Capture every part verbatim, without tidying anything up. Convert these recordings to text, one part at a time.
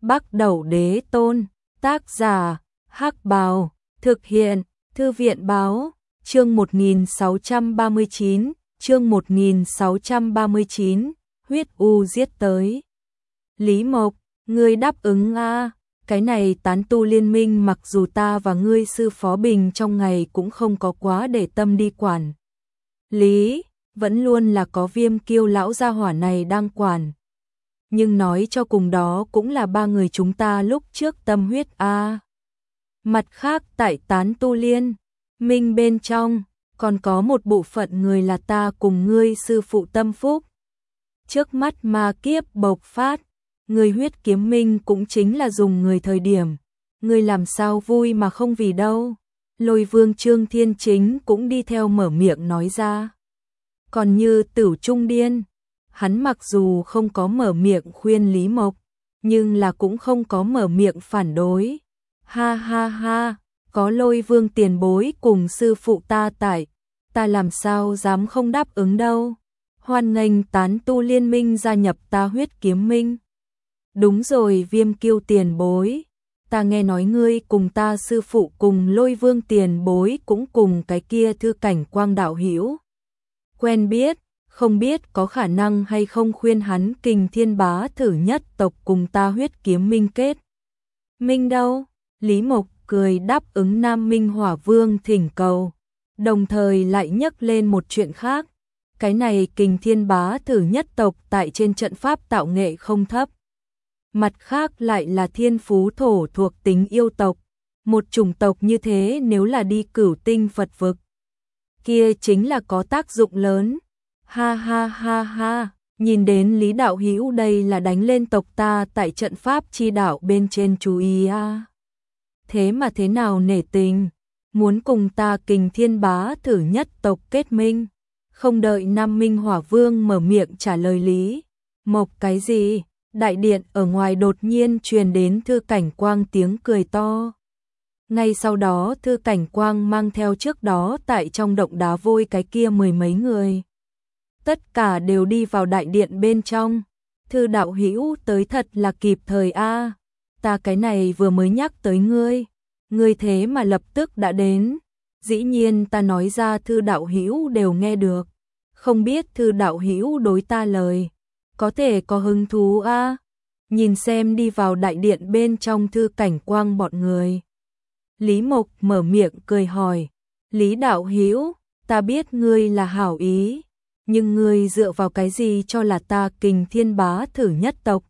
Bắc Đẩu Đế Tôn, tác giả, Hắc Bào, thực hiện, Thư viện báo, chương một nghìn sáu trăm ba mươi chín, chương một nghìn sáu trăm ba mươi chín, huyết u giết tới. Lý Mộc, ngươi đáp ứng a, cái này tán tu liên minh mặc dù ta và ngươi sư phó Bình trong ngày cũng không có quá để tâm đi quản. Lý, vẫn luôn là có Viêm Kiêu lão gia hỏa này đang quản. Nhưng nói cho cùng đó cũng là ba người chúng ta lúc trước tâm huyết a. Mặt khác tại tán tu liên minh bên trong, còn có một bộ phận người là ta cùng ngươi sư phụ tâm phúc. Trước mắt ma kiếp bộc phát, người huyết kiếm minh cũng chính là dùng người thời điểm, người làm sao vui mà không vì đâu. Lôi Vương Trương Thiên Chính cũng đi theo mở miệng nói ra. Còn như Tử Trung Điên, hắn mặc dù không có mở miệng khuyên Lý Mộc, nhưng là cũng không có mở miệng phản đối. Ha ha ha, có Lôi Vương tiền bối cùng sư phụ ta tại, ta làm sao dám không đáp ứng đâu. Hoan nghênh tán tu liên minh gia nhập ta huyết kiếm minh. Đúng rồi Viêm Kiêu tiền bối, ta nghe nói ngươi cùng ta sư phụ cùng Lôi Vương tiền bối cũng cùng cái kia Thư Cảnh Quang đạo hữu quen biết, không biết có khả năng hay không khuyên hắn Kình Thiên Bá thử nhất tộc cùng ta huyết kiếm minh kết minh đâu. Lý Mộc cười đáp ứng Nam Minh Hỏa Vương thỉnh cầu, đồng thời lại nhắc lên một chuyện khác. Cái này Kình Thiên Bá thử nhất tộc tại trên trận pháp tạo nghệ không thấp. Mặt khác lại là thiên phú thổ thuộc tính yêu tộc. Một chủng tộc như thế nếu là đi cửu tinh Phật vực, kia chính là có tác dụng lớn. Ha ha ha ha, nhìn đến Lý đạo hữu đây là đánh lên tộc ta tại trận pháp chi đạo bên trên chú ý a. Thế mà thế nào nể tình, muốn cùng ta Kình Thiên Bá thử nhất tộc kết minh. Không đợi Nam Minh Hỏa Vương mở miệng trả lời Lý Mộc cái gì, đại điện ở ngoài đột nhiên truyền đến Thư Cảnh Quang tiếng cười to. Ngay sau đó Thư Cảnh Quang mang theo trước đó tại trong động đá vôi cái kia mười mấy người. Tất cả đều đi vào đại điện bên trong. Thư đạo hữu tới thật là kịp thời a, ta cái này vừa mới nhắc tới ngươi, ngươi thế mà lập tức đã đến. Dĩ nhiên ta nói ra Thư đạo hữu đều nghe được, không biết Thư đạo hữu đối ta lời có thể có hứng thú a. Nhìn xem đi vào đại điện bên trong Thư Cảnh Quang bọn người, Lý Mộc mở miệng cười hỏi, Lý đạo hữu, ta biết ngươi là hảo ý, nhưng ngươi dựa vào cái gì cho là ta Kình Thiên Bá thử nhất tộc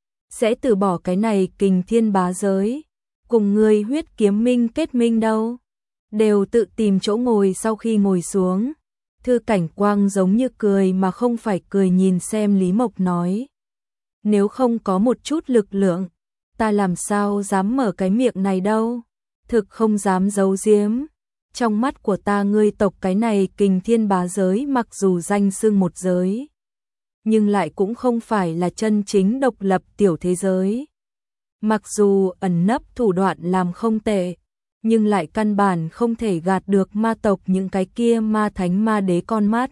sẽ từ bỏ cái này Kình Thiên Bá giới, cùng ngươi huyết kiếm minh kết minh đâu. Đều tự tìm chỗ ngồi. Sau khi ngồi xuống, Thư Cảnh Quang giống như cười mà không phải cười nhìn xem Lý Mộc nói, nếu không có một chút lực lượng, ta làm sao dám mở cái miệng này đâu. Thực không dám giấu giếm, trong mắt của ta ngươi tộc cái này Kình Thiên Bá giới mặc dù danh xưng một giới, nhưng lại cũng không phải là chân chính độc lập tiểu thế giới. Mặc dù ẩn nấp thủ đoạn làm không tệ, nhưng lại căn bản không thể gạt được ma tộc những cái kia ma thánh ma đế con mắt.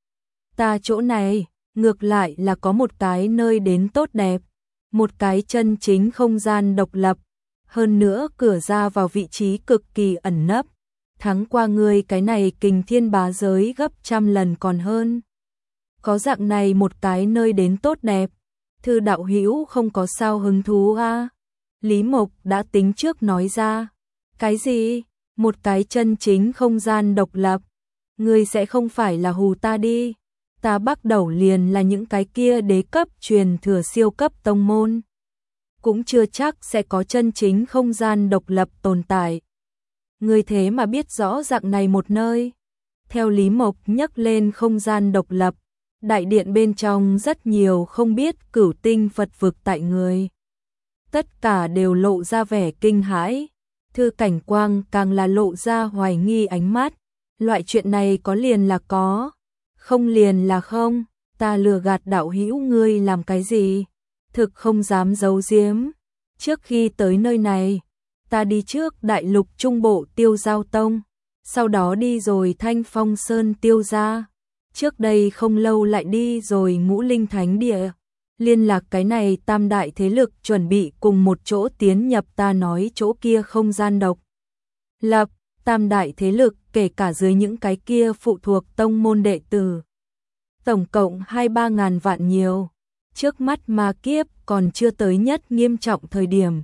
Ta chỗ này, ngược lại là có một cái nơi đến tốt đẹp, một cái chân chính không gian độc lập, hơn nữa cửa ra vào vị trí cực kỳ ẩn nấp, thắng qua ngươi cái này Kình Thiên Bá giới gấp trăm lần còn hơn. Có dạng này một cái nơi đến tốt đẹp, Thư đạo hữu không có sao hứng thú a? Lý Mộc đã tính trước nói ra. Cái gì? Một cái chân chính không gian độc lập? Ngươi sẽ không phải là hù ta đi? Ta Bắc Đẩu liền là những cái kia đế cấp truyền thừa siêu cấp tông môn, cũng chưa chắc sẽ có chân chính không gian độc lập tồn tại. Ngươi thế mà biết rõ dạng này một nơi. Theo Lý Mộc nhắc lên không gian độc lập, đại điện bên trong rất nhiều không biết cửu tinh Phật vực tại người, tất cả đều lộ ra vẻ kinh hãi. Thư Cảnh Quang càng là lộ ra hoài nghi ánh mắt. Loại chuyện này có liền là có, không liền là không. Ta lừa gạt đạo hữu ngươi làm cái gì? Thực không dám giấu giếm. Trước khi tới nơi này, ta đi trước đại lục trung bộ Tiêu Giao Tông, sau đó đi rồi Thanh Phong Sơn Tiêu gia, trước đây không lâu lại đi rồi Ngũ Linh Thánh Địa. liên lạc cái này tam đại thế lực chuẩn bị cùng một chỗ tiến nhập ta nói chỗ kia không gian độc lập, tam đại thế lực kể cả dưới những cái kia phụ thuộc tông môn đệ tử. Tổng cộng hai ba ngàn vạn nhiều, trước mắt ma kiếp còn chưa tới nhất nghiêm trọng thời điểm.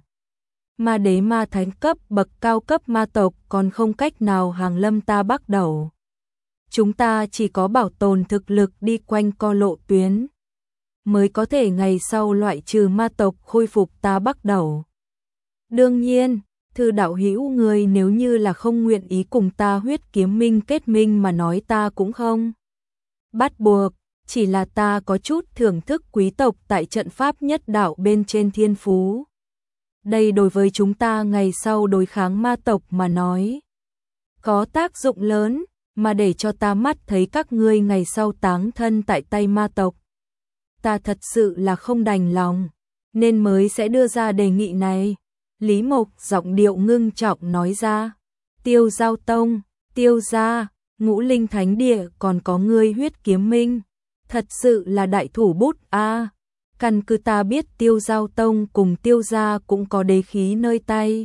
Ma đế ma thánh cấp bậc cao cấp ma tộc còn không cách nào hàng lâm ta bắt đầu. Chúng ta chỉ có bảo tồn thực lực đi quanh co lộ tuyến, mới có thể ngày sau loại trừ ma tộc khôi phục ta bắt đầu. Đương nhiên, Thư đạo hữu người nếu như là không nguyện ý cùng ta huyết kiếm minh kết minh mà nói ta cũng không bắt buộc, chỉ là ta có chút thưởng thức quý tộc tại trận pháp nhất đạo bên trên thiên phú. Đây đối với chúng ta ngày sau đối kháng ma tộc mà nói có tác dụng lớn, mà để cho ta mắt thấy các ngươi ngày sau táng thân tại tay ma tộc. Ta thật sự là không đành lòng, nên mới sẽ đưa ra đề nghị này. Lý Mộc giọng điệu ngưng trọng nói ra. Tiêu Giao Tông, Tiêu gia, Ngũ Linh Thánh Địa còn có ngươi huyết kiếm minh. Thật sự là đại thủ bút a. À, căn cứ ta biết Tiêu Giao Tông cùng Tiêu gia cũng có đế khí nơi tay.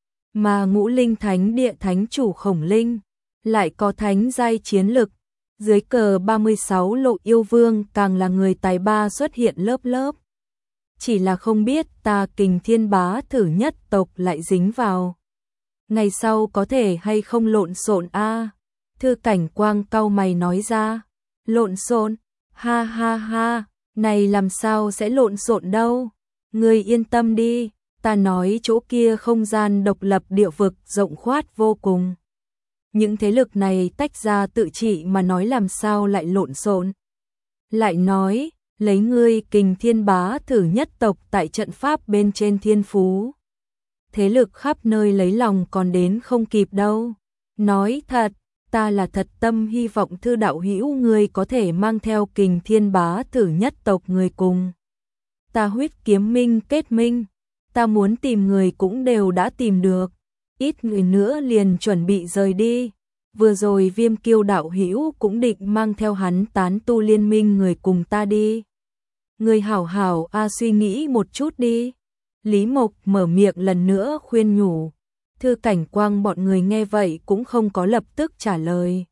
Mà Ngũ Linh Thánh Địa thánh chủ Khổng Linh lại có thánh giai chiến lực. Dưới cờ ba mươi sáu lộ yêu vương càng là người tài ba xuất hiện lớp lớp. Chỉ là không biết ta Kình Thiên Bá thử nhất tộc lại dính vào. Ngày sau có thể hay không lộn xộn a? À, Thư Cảnh Quang cau mày nói ra. Lộn xộn? Ha ha ha, này làm sao sẽ lộn xộn đâu? Ngươi yên tâm đi, ta nói chỗ kia không gian độc lập địa vực rộng khoát vô cùng. Những thế lực này tách ra tự trị mà nói làm sao lại lộn xộn. Lại nói, lấy ngươi Kình Thiên Bá thử nhất tộc tại trận pháp bên trên thiên phú. Thế lực khắp nơi lấy lòng còn đến không kịp đâu. Nói thật, ta là thật tâm hy vọng Thư đạo hữu ngươi có thể mang theo Kình Thiên Bá thử nhất tộc người cùng. Ta huyết kiếm minh kết minh, ta muốn tìm người cũng đều đã tìm được. Ít người nữa liền chuẩn bị rời đi. Vừa rồi Viêm Kiêu đạo hữu cũng định mang theo hắn tán tu liên minh người cùng ta đi. Người hảo hảo a à, suy nghĩ một chút đi. Lý Mộc mở miệng lần nữa khuyên nhủ. Thư Cảnh Quang bọn người nghe vậy cũng không có lập tức trả lời,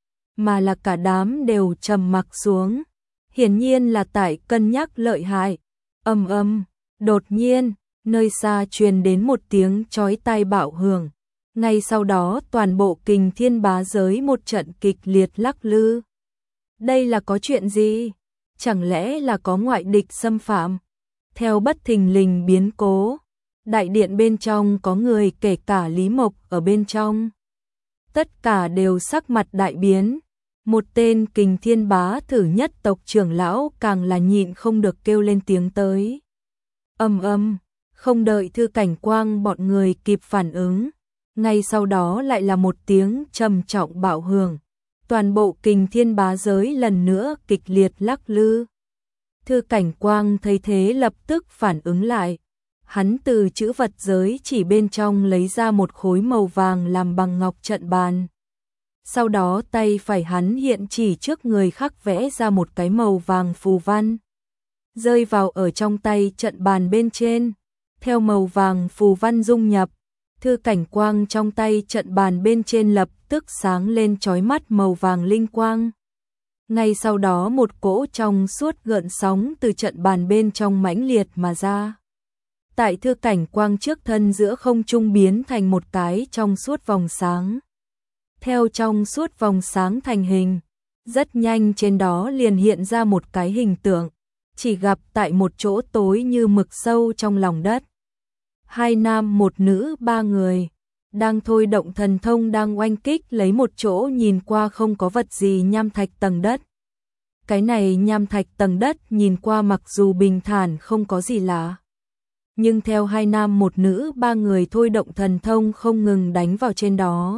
mà là cả đám đều trầm mặc xuống. Hiển nhiên là tại cân nhắc lợi hại. Ầm ầm, đột nhiên, nơi xa truyền đến một tiếng chói tai bạo hưởng. Ngay sau đó toàn bộ Kình Thiên Bá giới một trận kịch liệt lắc lư. Đây là có chuyện gì? Chẳng lẽ là có ngoại địch xâm phạm? Theo bất thình lình biến cố, đại điện bên trong có người kể cả Lý Mộc ở bên trong. Tất cả đều sắc mặt đại biến. Một tên Kình Thiên Bá thử nhất tộc trưởng lão càng là nhịn không được kêu lên tiếng tới. Ầm ầm, không đợi Thư Cảnh Quang bọn người kịp phản ứng, ngay sau đó lại là một tiếng trầm trọng bạo hưởng. Toàn bộ Kình Thiên Bá giới lần nữa kịch liệt lắc lư. Thư Cảnh Quang thấy thế lập tức phản ứng lại. Hắn từ chữ vật giới chỉ bên trong lấy ra một khối màu vàng làm bằng ngọc trận bàn. Sau đó tay phải hắn hiện chỉ trước người khắc vẽ ra một cái màu vàng phù văn. Rơi vào ở trong tay trận bàn bên trên. Theo màu vàng phù văn dung nhập, Thư Cảnh Quang trong tay trận bàn bên trên lập tức sáng lên chói mắt màu vàng linh quang. Ngay sau đó một cỗ trong suốt gợn sóng từ trận bàn bên trong mãnh liệt mà ra. Tại Thư Cảnh Quang trước thân giữa không trung biến thành một cái trong suốt vòng sáng. Theo trong suốt vòng sáng thành hình, rất nhanh trên đó liền hiện ra một cái hình tượng, chỉ gặp tại một chỗ tối như mực sâu trong lòng đất. Hai nam một nữ ba người, đang thôi động thần thông đang oanh kích lấy một chỗ nhìn qua không có vật gì nham thạch tầng đất. Cái này nham thạch tầng đất nhìn qua mặc dù bình thản không có gì lạ. Nhưng theo hai nam một nữ ba người thôi động thần thông không ngừng đánh vào trên đó.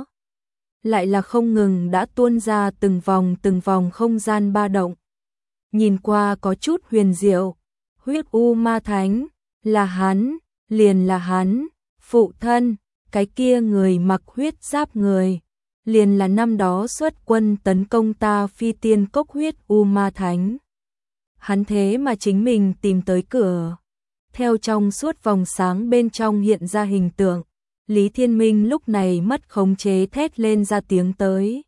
Lại là không ngừng đã tuôn ra từng vòng từng vòng không gian ba động. Nhìn qua có chút huyền diệu. Huyết U Ma Thánh, là hắn, liền là hắn, phụ thân, cái kia người mặc huyết giáp người. Liền là năm đó xuất quân tấn công ta Phi Tiên Cốc Huyết U Ma Thánh. hắn thế mà chính mình tìm tới cửa. Theo trong suốt vòng sáng bên trong hiện ra hình tượng, Lý Thiên Minh lúc này mất khống chế thét lên ra tiếng tới.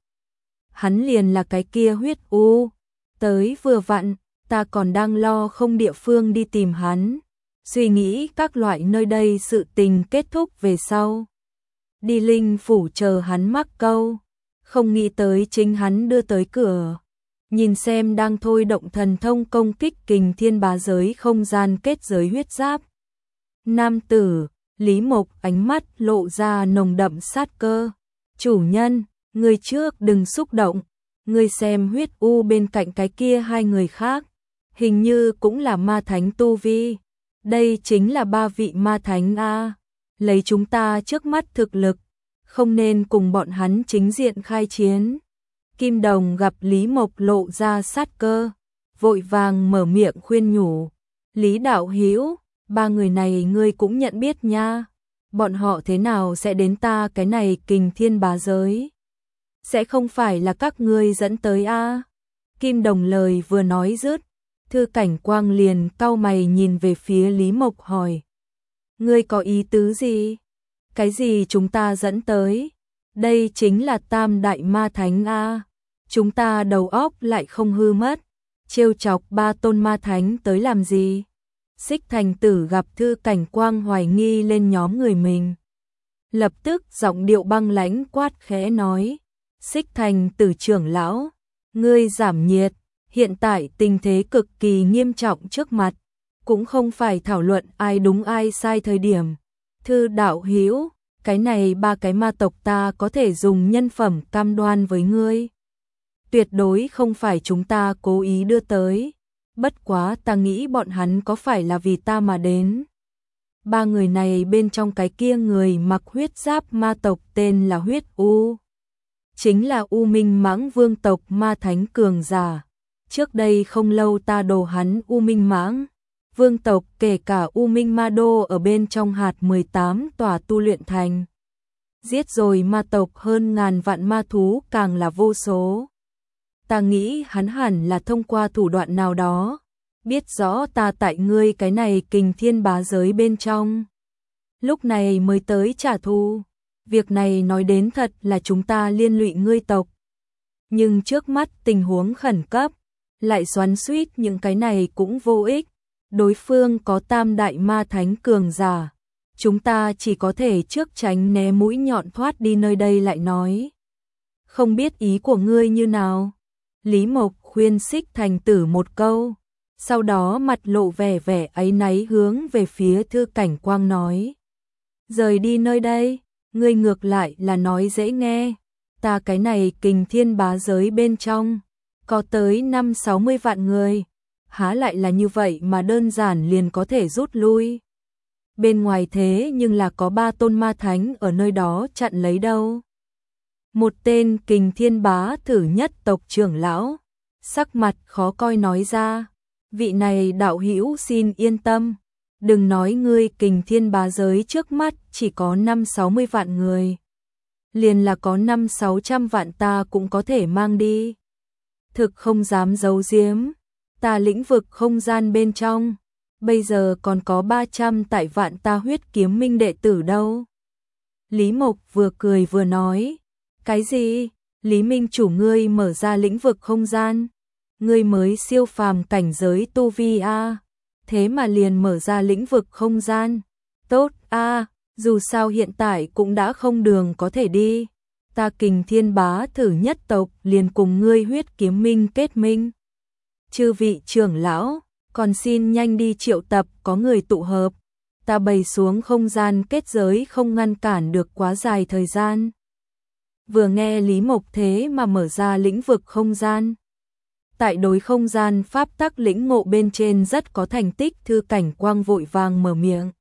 Hắn liền là cái kia huyết u, tới vừa vặn, ta còn đang lo không địa phương đi tìm hắn, suy nghĩ các loại nơi đây sự tình kết thúc về sau. Đi linh phủ chờ hắn mắc câu, không nghĩ tới chính hắn đưa tới cửa. Nhìn xem đang thôi động thần thông công kích kình thiên bá giới không gian kết giới huyết giáp. Nam tử, Lý Mộc ánh mắt lộ ra nồng đậm sát cơ. Chủ nhân, người trước đừng xúc động, người xem huyết u bên cạnh cái kia hai người khác. Hình như cũng là ma thánh tu vi. Đây chính là ba vị ma thánh A. Lấy chúng ta trước mắt thực lực, không nên cùng bọn hắn chính diện khai chiến. Kim Đồng gặp Lý Mộc lộ ra sát cơ, vội vàng mở miệng khuyên nhủ. Lý đạo hữu, ba người này ngươi cũng nhận biết nha. Bọn họ thế nào sẽ đến ta cái này kình thiên bá giới? Sẽ không phải là các ngươi dẫn tới a? Kim Đồng lời vừa nói dứt, Thư Cảnh Quang liền cau mày nhìn về phía Lý Mộc hỏi. Ngươi có ý tứ gì? Cái gì chúng ta dẫn tới? Đây chính là tam đại ma thánh a. Chúng ta đầu óc lại không hư mất, trêu chọc ba tôn ma thánh tới làm gì? Xích Thành Tử gặp Thư Cảnh Quang hoài nghi lên nhóm người mình, lập tức giọng điệu băng lãnh quát khẽ nói: Xích Thành Tử trưởng lão, ngươi giảm nhiệt, hiện tại tình thế cực kỳ nghiêm trọng trước mặt, cũng không phải thảo luận ai đúng ai sai thời điểm. Thư đạo hữu, cái này ba cái ma tộc ta có thể dùng nhân phẩm cam đoan với ngươi. Tuyệt đối không phải chúng ta cố ý đưa tới, bất quá ta nghĩ bọn hắn có phải là vì ta mà đến. Ba người này bên trong cái kia người mặc huyết giáp ma tộc tên là huyết u, chính là U Minh Mãng vương tộc ma thánh cường giả. Trước đây không lâu ta đồ hắn U Minh Mãng vương tộc kể cả U Minh Ma Đô ở bên trong hạt mười tám tòa tu luyện thành. Giết rồi ma tộc hơn ngàn vạn ma thú càng là vô số. Ta nghĩ hắn hẳn là thông qua thủ đoạn nào đó, biết rõ ta tại ngươi cái này kình thiên bá giới bên trong, lúc này mới tới trả thù. Việc này nói đến thật là chúng ta liên lụy ngươi tộc. Nhưng trước mắt tình huống khẩn cấp, lại xoắn xuýt những cái này cũng vô ích. Đối phương có tam đại ma thánh cường giả, chúng ta chỉ có thể trước tránh né mũi nhọn thoát đi nơi đây lại nói. Không biết ý của ngươi như nào? Lý Mộc khuyên Xích Thành Tử một câu, sau đó mặt lộ vẻ vẻ áy náy hướng về phía Thư Cảnh Quang nói. Rời đi nơi đây, ngươi ngược lại là nói dễ nghe, ta cái này kình thiên bá giới bên trong, có tới năm sáu mươi vạn người, há lại là như vậy mà đơn giản liền có thể rút lui. Bên ngoài thế nhưng là có ba tôn ma thánh ở nơi đó chặn lấy đâu. Một tên kình thiên bá thử nhất tộc trưởng lão, sắc mặt khó coi nói ra, vị này đạo hữu xin yên tâm, đừng nói ngươi kình thiên bá giới trước mắt chỉ có năm sáu mươi vạn người, liền là có năm sáu trăm vạn ta cũng có thể mang đi. Thực không dám giấu giếm, ta lĩnh vực không gian bên trong, bây giờ còn có ba trăm tại vạn ta huyết kiếm minh đệ tử đâu. Lý Mộc vừa cười vừa nói. Cái gì? Lý Minh chủ ngươi mở ra lĩnh vực không gian? Ngươi mới siêu phàm cảnh giới tu vi a, thế mà liền mở ra lĩnh vực không gian. Tốt a, dù sao hiện tại cũng đã không đường có thể đi. Ta kình thiên bá thử nhất tộc liền cùng ngươi huyết kiếm minh kết minh. Chư vị trưởng lão, còn xin nhanh đi triệu tập có người tụ hợp. Ta bày xuống không gian kết giới không ngăn cản được quá dài thời gian. Vừa nghe Lý Mộc thế mà mở ra lĩnh vực không gian. Tại đối không gian pháp tắc lĩnh ngộ bên trên rất có thành tích, Thư Cảnh Quang vội vàng mở miệng,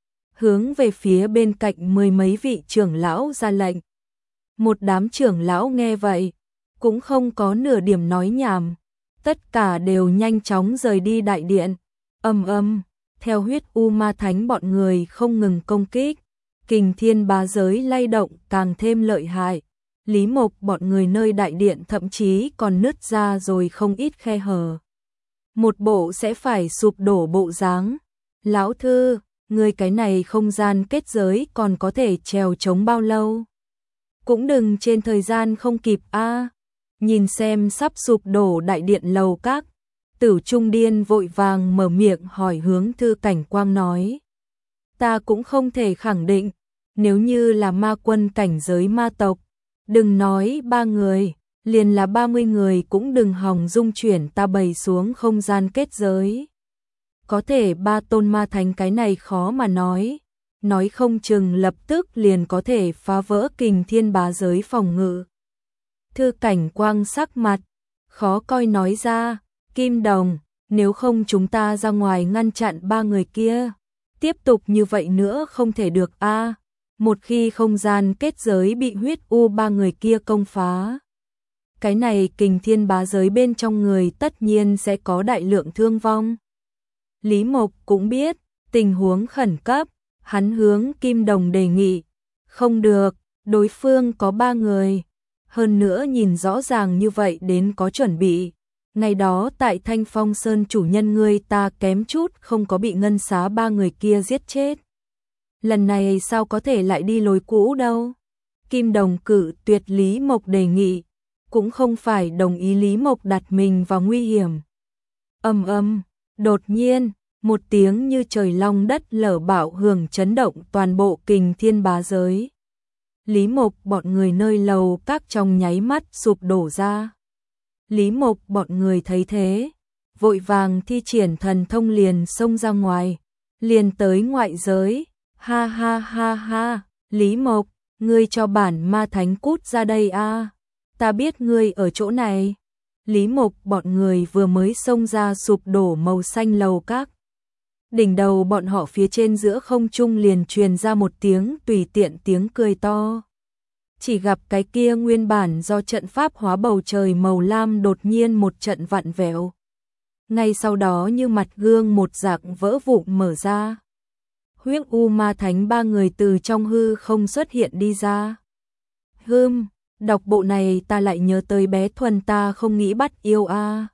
hướng về phía bên cạnh mười mấy vị trưởng lão ra lệnh. Một đám trưởng lão nghe vậy, cũng không có nửa điểm nói nhảm, tất cả đều nhanh chóng rời đi đại điện. Ầm ầm, theo huyết u ma thánh bọn người không ngừng công kích, kình thiên bá giới lay động càng thêm lợi hại. Lý Mộc bọn người nơi đại điện thậm chí còn nứt ra rồi không ít khe hở. một bộ sẽ phải sụp đổ bộ dáng. Lão thư, người cái này không gian kết giới còn có thể trèo chống bao lâu? Cũng đừng trên thời gian không kịp a. Nhìn xem sắp sụp đổ đại điện lầu các, Tử Trung Điên vội vàng mở miệng hỏi hướng Thư Cảnh Quang nói. Ta cũng không thể khẳng định, nếu như là ma quân cảnh giới ma tộc, đừng nói ba người, liền là ba mươi người cũng đừng hòng dung chuyển ta bày xuống không gian kết giới. Có thể ba tôn ma thánh cái này khó mà nói, nói không chừng lập tức liền có thể phá vỡ kình thiên bá giới phòng ngự. Thư Cảnh Quang sắc mặt khó coi nói ra, Kim Đồng, nếu không chúng ta ra ngoài ngăn chặn ba người kia, tiếp tục như vậy nữa không thể được a. Một khi không gian kết giới bị huyết u ba người kia công phá, cái này kình thiên bá giới bên trong người tất nhiên sẽ có đại lượng thương vong. Lý Mộc cũng biết tình huống khẩn cấp, hắn hướng Kim Đồng đề nghị, không được, đối phương có ba người, hơn nữa nhìn rõ ràng như vậy đến có chuẩn bị. Ngày đó tại Thanh Phong Sơn chủ nhân ngươi ta kém chút không có bị ngân xá ba người kia giết chết. Lần này sao có thể lại đi lối cũ đâu? Kim Đồng cự tuyệt Lý Mộc đề nghị, cũng không phải đồng ý Lý Mộc đặt mình vào nguy hiểm. Ầm ầm, đột nhiên, một tiếng như trời long đất lở bạo hưởng chấn động toàn bộ kình thiên bá giới. Lý Mộc bọn người nơi lầu các trong nháy mắt sụp đổ ra. Lý Mộc bọn người thấy thế, vội vàng thi triển thần thông liền xông ra ngoài, liền tới ngoại giới. Ha ha ha ha, Lý Mộc, ngươi cho bản ma thánh cút ra đây a, ta biết ngươi ở chỗ này. Lý Mộc bọn người vừa mới xông ra sụp đổ màu xanh lầu các. Đỉnh đầu bọn họ phía trên giữa không trung liền truyền ra một tiếng tùy tiện tiếng cười to. Chỉ gặp cái kia nguyên bản do trận pháp hóa bầu trời màu lam đột nhiên một trận vặn vẹo. Ngay sau đó như mặt gương một dạng vỡ vụn mở ra. Huyết U Ma Thánh ba người từ trong hư không xuất hiện đi ra. Hừm, đọc bộ này ta lại nhớ tới bé Thuần ta không nghĩ bắt yêu a.